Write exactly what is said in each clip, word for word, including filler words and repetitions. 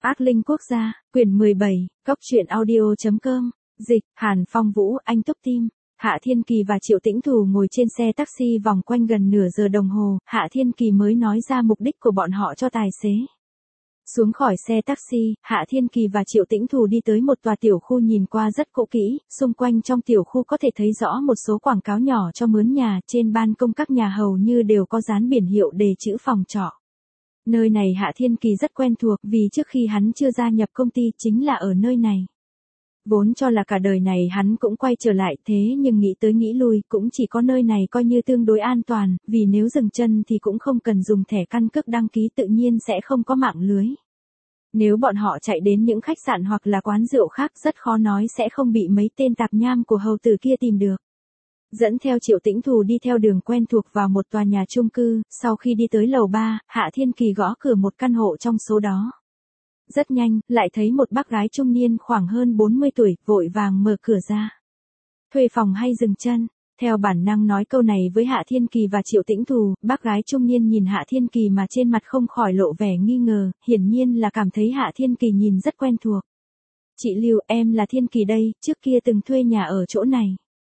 Ác linh quốc gia, quyển mười bảy, góc truyện audio.com, dịch, Hàn Phong Vũ, anh Túc Tim. Hạ Thiên Kỳ và Triệu Tĩnh Thù ngồi trên xe taxi vòng quanh gần nửa giờ đồng hồ, Hạ Thiên Kỳ mới nói ra mục đích của bọn họ cho tài xế. Xuống khỏi xe taxi, Hạ Thiên Kỳ và Triệu Tĩnh Thù đi tới một tòa tiểu khu nhìn qua rất cũ kỹ, xung quanh trong tiểu khu có thể thấy rõ một số quảng cáo nhỏ cho mướn nhà, trên ban công các nhà hầu như đều có dán biển hiệu đề chữ phòng trọ. Nơi này Hạ Thiên Kỳ rất quen thuộc vì trước khi hắn chưa gia nhập công ty chính là ở nơi này. Vốn cho là cả đời này hắn cũng quay trở lại thế nhưng nghĩ tới nghĩ lui cũng chỉ có nơi này coi như tương đối an toàn, vì nếu dừng chân thì cũng không cần dùng thẻ căn cước đăng ký tự nhiên sẽ không có mạng lưới. Nếu bọn họ chạy đến những khách sạn hoặc là quán rượu khác rất khó nói sẽ không bị mấy tên tạp nham của hầu tử kia tìm được. Dẫn theo Triệu Tĩnh Thù đi theo đường quen thuộc vào một tòa nhà chung cư, sau khi đi tới lầu ba, Hạ Thiên Kỳ gõ cửa một căn hộ trong số đó. Rất nhanh, lại thấy một bác gái trung niên khoảng hơn bốn mươi tuổi, vội vàng mở cửa ra. Thuê phòng hay dừng chân? Theo bản năng nói câu này với Hạ Thiên Kỳ và Triệu Tĩnh Thù, bác gái trung niên nhìn Hạ Thiên Kỳ mà trên mặt không khỏi lộ vẻ nghi ngờ, hiển nhiên là cảm thấy Hạ Thiên Kỳ nhìn rất quen thuộc. Chị Lưu, em là Thiên Kỳ đây, trước kia từng thuê nhà ở chỗ này.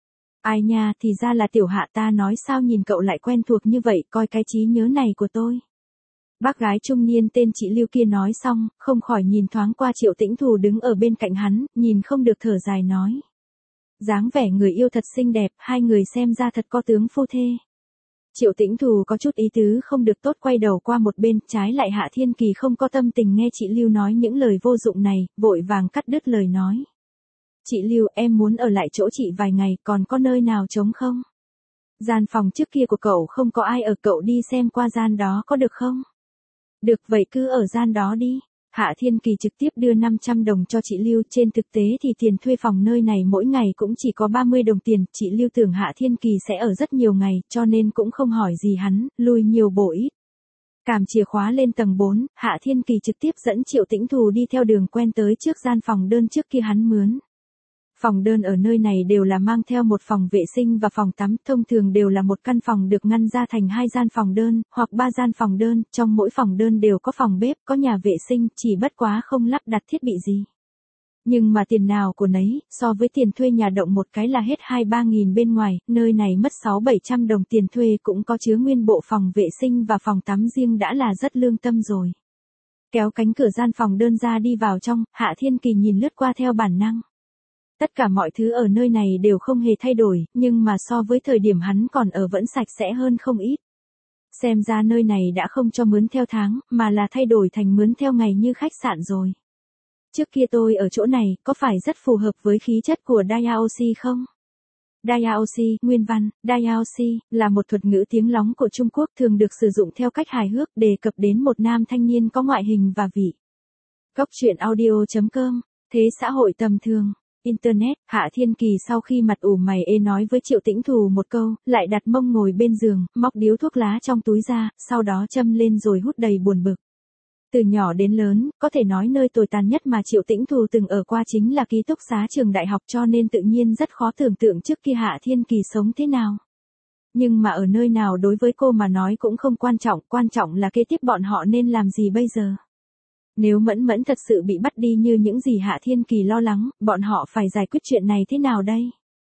Ai nha, thì ra là tiểu Hạ, ta nói sao nhìn cậu lại quen thuộc như vậy, coi cái trí nhớ này của tôi. Bác gái trung niên tên chị Lưu kia nói xong, không khỏi nhìn thoáng qua Triệu Tĩnh Thù đứng ở bên cạnh hắn, nhìn không được thở dài nói. Dáng vẻ người yêu thật xinh đẹp, hai người xem ra thật có tướng phu thê. Triệu Tĩnh Thù có chút ý tứ không được tốt quay đầu qua một bên, trái lại Hạ Thiên Kỳ không có tâm tình nghe chị Lưu nói những lời vô dụng này, vội vàng cắt đứt lời nói. Chị Lưu, em muốn ở lại chỗ chị vài ngày, còn có nơi nào trống không? Gian phòng trước kia của cậu không có ai ở, cậu đi xem qua gian đó có được không? Được vậy cứ ở gian đó đi. Hạ Thiên Kỳ trực tiếp đưa năm trăm đồng cho chị Lưu, trên thực tế thì tiền thuê phòng nơi này mỗi ngày cũng chỉ có ba mươi đồng tiền, chị Lưu tưởng Hạ Thiên Kỳ sẽ ở rất nhiều ngày, cho nên cũng không hỏi gì hắn, lui nhiều bổ ít. Cảm chìa khóa lên tầng bốn, Hạ Thiên Kỳ trực tiếp dẫn Triệu Tĩnh Thù đi theo đường quen tới trước gian phòng đơn trước kia hắn mướn. Phòng đơn ở nơi này đều là mang theo một phòng vệ sinh và phòng tắm, thông thường đều là một căn phòng được ngăn ra thành hai gian phòng đơn, hoặc ba gian phòng đơn, trong mỗi phòng đơn đều có phòng bếp, có nhà vệ sinh, chỉ bất quá không lắp đặt thiết bị gì. Nhưng mà tiền nào của nấy, so với tiền thuê nhà động một cái là hết hai ba nghìn bên ngoài, nơi này mất sáu bảy trăm đồng tiền thuê cũng có chứa nguyên bộ phòng vệ sinh và phòng tắm riêng đã là rất lương tâm rồi. Kéo cánh cửa gian phòng đơn ra đi vào trong, Hạ Thiên Kỳ nhìn lướt qua theo bản năng. Tất cả mọi thứ ở nơi này đều không hề thay đổi, nhưng mà so với thời điểm hắn còn ở vẫn sạch sẽ hơn không ít. Xem ra nơi này đã không cho mướn theo tháng, mà là thay đổi thành mướn theo ngày như khách sạn rồi. Trước kia tôi ở chỗ này, có phải rất phù hợp với khí chất của Dayaoshi không? Dayaoshi, nguyên văn, Dayaoshi, là một thuật ngữ tiếng lóng của Trung Quốc thường được sử dụng theo cách hài hước đề cập đến một nam thanh niên có ngoại hình và vị. Góc truyện audio.com, thế xã hội tầm thường. Internet, Hạ Thiên Kỳ sau khi mặt ủ mày ê nói với Triệu Tĩnh Thù một câu, lại đặt mông ngồi bên giường, móc điếu thuốc lá trong túi ra, sau đó châm lên rồi hút đầy buồn bực. Từ nhỏ đến lớn, có thể nói nơi tồi tàn nhất mà Triệu Tĩnh Thù từng ở qua chính là ký túc xá trường đại học, cho nên tự nhiên rất khó tưởng tượng trước kia Hạ Thiên Kỳ sống thế nào. Nhưng mà ở nơi nào đối với cô mà nói cũng không quan trọng, quan trọng là kế tiếp bọn họ nên làm gì bây giờ. Nếu Mẫn Mẫn thật sự bị bắt đi như những gì Hạ Thiên Kỳ lo lắng, bọn họ phải giải quyết chuyện này thế nào đây?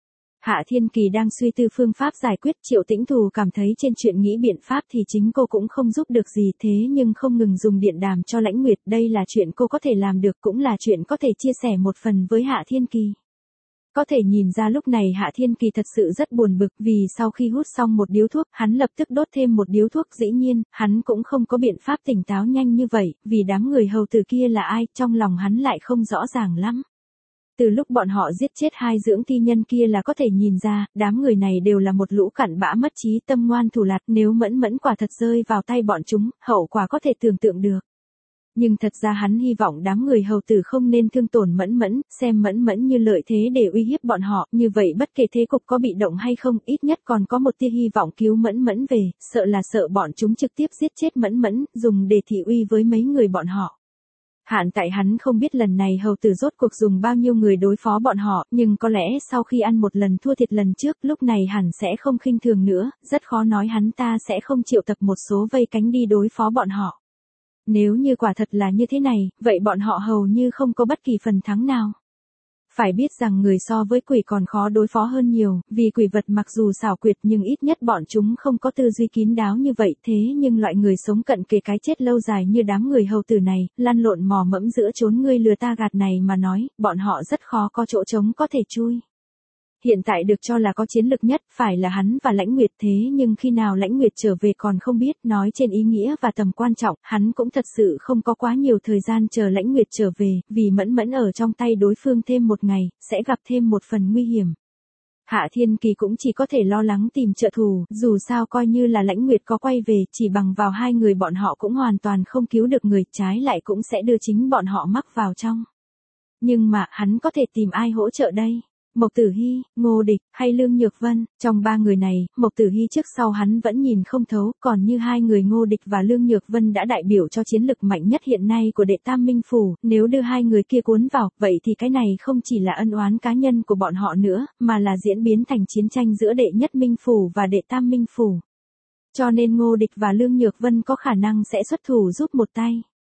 Hạ Thiên Kỳ đang suy tư phương pháp giải quyết, Triệu Tĩnh Thù cảm thấy trên chuyện nghĩ biện pháp thì chính cô cũng không giúp được gì, thế nhưng không ngừng dùng điện đàm cho Lãnh Nguyệt, đây là chuyện cô có thể làm được, cũng là chuyện có thể chia sẻ một phần với Hạ Thiên Kỳ. Có thể nhìn ra lúc này Hạ Thiên Kỳ thật sự rất buồn bực vì sau khi hút xong một điếu thuốc, hắn lập tức đốt thêm một điếu thuốc, dĩ nhiên, hắn cũng không có biện pháp tỉnh táo nhanh như vậy, vì đám người hầu tử kia là ai, trong lòng hắn lại không rõ ràng lắm. Từ lúc bọn họ giết chết hai dưỡng thi nhân kia là có thể nhìn ra, đám người này đều là một lũ cặn bã mất trí, tâm ngoan thủ lạt, nếu Mẫn Mẫn quả thật rơi vào tay bọn chúng, hậu quả có thể tưởng tượng được. Nhưng thật ra hắn hy vọng đám người hầu tử không nên thương tổn Mẫn Mẫn, xem Mẫn Mẫn như lợi thế để uy hiếp bọn họ, như vậy bất kể thế cục có bị động hay không, ít nhất còn có một tia hy vọng cứu Mẫn Mẫn về, sợ là sợ bọn chúng trực tiếp giết chết Mẫn Mẫn, dùng để thị uy với mấy người bọn họ. Hạn tại hắn không biết lần này hầu tử rốt cuộc dùng bao nhiêu người đối phó bọn họ, nhưng có lẽ sau khi ăn một lần thua thiệt lần trước, lúc này hẳn sẽ không khinh thường nữa, rất khó nói hắn ta sẽ không triệu tập một số vây cánh đi đối phó bọn họ. Nếu như quả thật là như thế này, vậy bọn họ hầu như không có bất kỳ phần thắng nào. Phải biết rằng người so với quỷ còn khó đối phó hơn nhiều, vì quỷ vật mặc dù xảo quyệt nhưng ít nhất bọn chúng không có tư duy kín đáo như vậy, thế nhưng loại người sống cận kề cái chết lâu dài như đám người hầu tử này, lăn lộn mò mẫm giữa chốn ngươi lừa ta gạt này mà nói, bọn họ rất khó có chỗ trống có thể chui. Hiện tại được cho là có chiến lực nhất phải là hắn và Lãnh Nguyệt, thế nhưng khi nào Lãnh Nguyệt trở về còn không biết, nói trên ý nghĩa và tầm quan trọng, hắn cũng thật sự không có quá nhiều thời gian chờ Lãnh Nguyệt trở về, vì Mẫn Mẫn ở trong tay đối phương thêm một ngày, sẽ gặp thêm một phần nguy hiểm. Hạ Thiên Kỳ cũng chỉ có thể lo lắng tìm trợ thủ, dù sao coi như là Lãnh Nguyệt có quay về, chỉ bằng vào hai người bọn họ cũng hoàn toàn không cứu được người, trái lại cũng sẽ đưa chính bọn họ mắc vào trong. Nhưng mà, hắn có thể tìm ai hỗ trợ đây? Mộc Tử Hi, Ngô Địch, hay Lương Nhược Vân, trong ba người này, Mộc Tử Hi trước sau hắn vẫn nhìn không thấu, còn như hai người Ngô Địch và Lương Nhược Vân đã đại biểu cho chiến lực mạnh nhất hiện nay của đệ Tam Minh Phủ, nếu đưa hai người kia cuốn vào, vậy thì cái này không chỉ là ân oán cá nhân của bọn họ nữa, mà là diễn biến thành chiến tranh giữa đệ Nhất Minh Phủ và đệ Tam Minh Phủ. Cho nên Ngô Địch và Lương Nhược Vân có khả năng sẽ xuất thủ giúp một tay.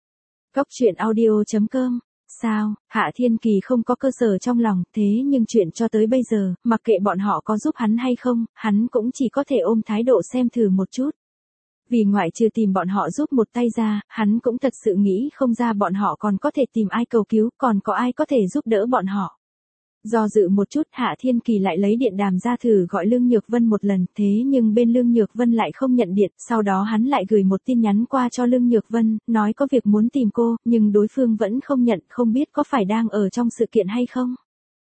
Góc truyện audio chấm com. Sao, Hạ Thiên Kỳ không có cơ sở trong lòng, thế nhưng chuyện cho tới bây giờ, mặc kệ bọn họ có giúp hắn hay không, hắn cũng chỉ có thể ôm thái độ xem thử một chút. Vì ngoại trừ tìm bọn họ giúp một tay ra, hắn cũng thật sự nghĩ không ra bọn họ còn có thể tìm ai cầu cứu, còn có ai có thể giúp đỡ bọn họ. Do dự một chút, Hạ Thiên Kỳ lại lấy điện đàm ra thử gọi Lương Nhược Vân một lần, thế nhưng bên Lương Nhược Vân lại không nhận điện, sau đó hắn lại gửi một tin nhắn qua cho Lương Nhược Vân, nói có việc muốn tìm cô, nhưng đối phương vẫn không nhận, không biết có phải đang ở trong sự kiện hay không.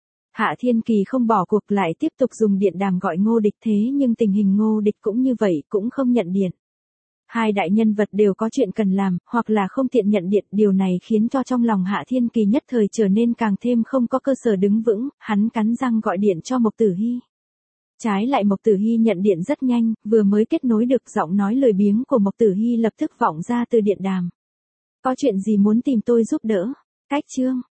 Hạ Thiên Kỳ không bỏ cuộc, lại tiếp tục dùng điện đàm gọi Ngô Địch, thế nhưng tình hình Ngô Địch cũng như vậy, cũng không nhận điện. Hai đại nhân vật đều có chuyện cần làm, hoặc là không tiện nhận điện, điều này khiến cho trong lòng Hạ Thiên Kỳ nhất thời trở nên càng thêm không có cơ sở đứng vững, hắn cắn răng gọi điện cho Mộc Tử Hi. Trái lại Mộc Tử Hi nhận điện rất nhanh, vừa mới kết nối được giọng nói lười biếng của Mộc Tử Hi lập tức vọng ra từ điện đàm. Có chuyện gì muốn tìm tôi giúp đỡ? Cách chương